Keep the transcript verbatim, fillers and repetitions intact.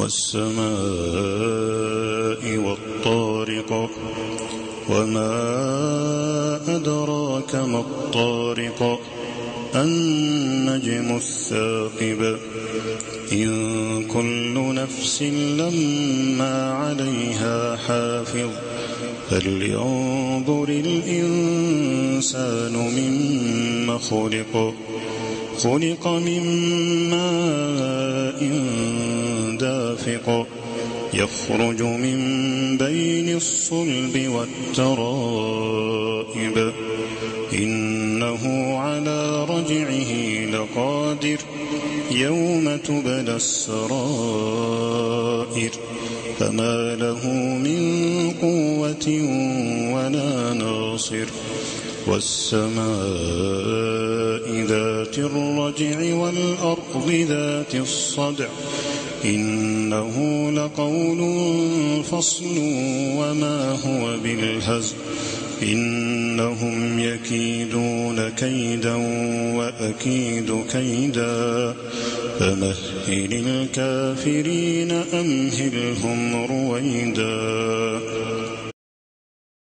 والسماء والطارق وما أدراك ما الطارق النجم الثاقب إن كل نفس لما عليها حافظ فلينظر الإنسان مما خلق خلق من ماء دافق يخرج من بين الصلب والترائب إنه على رجعه لقادر يوم تبلى السرائر فما له من قوة ولا ناصر والسماء ذات الرجع والأرض ذات الصدع إنه لقول فصل وما هو بالهزل إنهم يكيدون كيدا وأكيد كيدا فمهل الكافرين أمهلهم رويدا.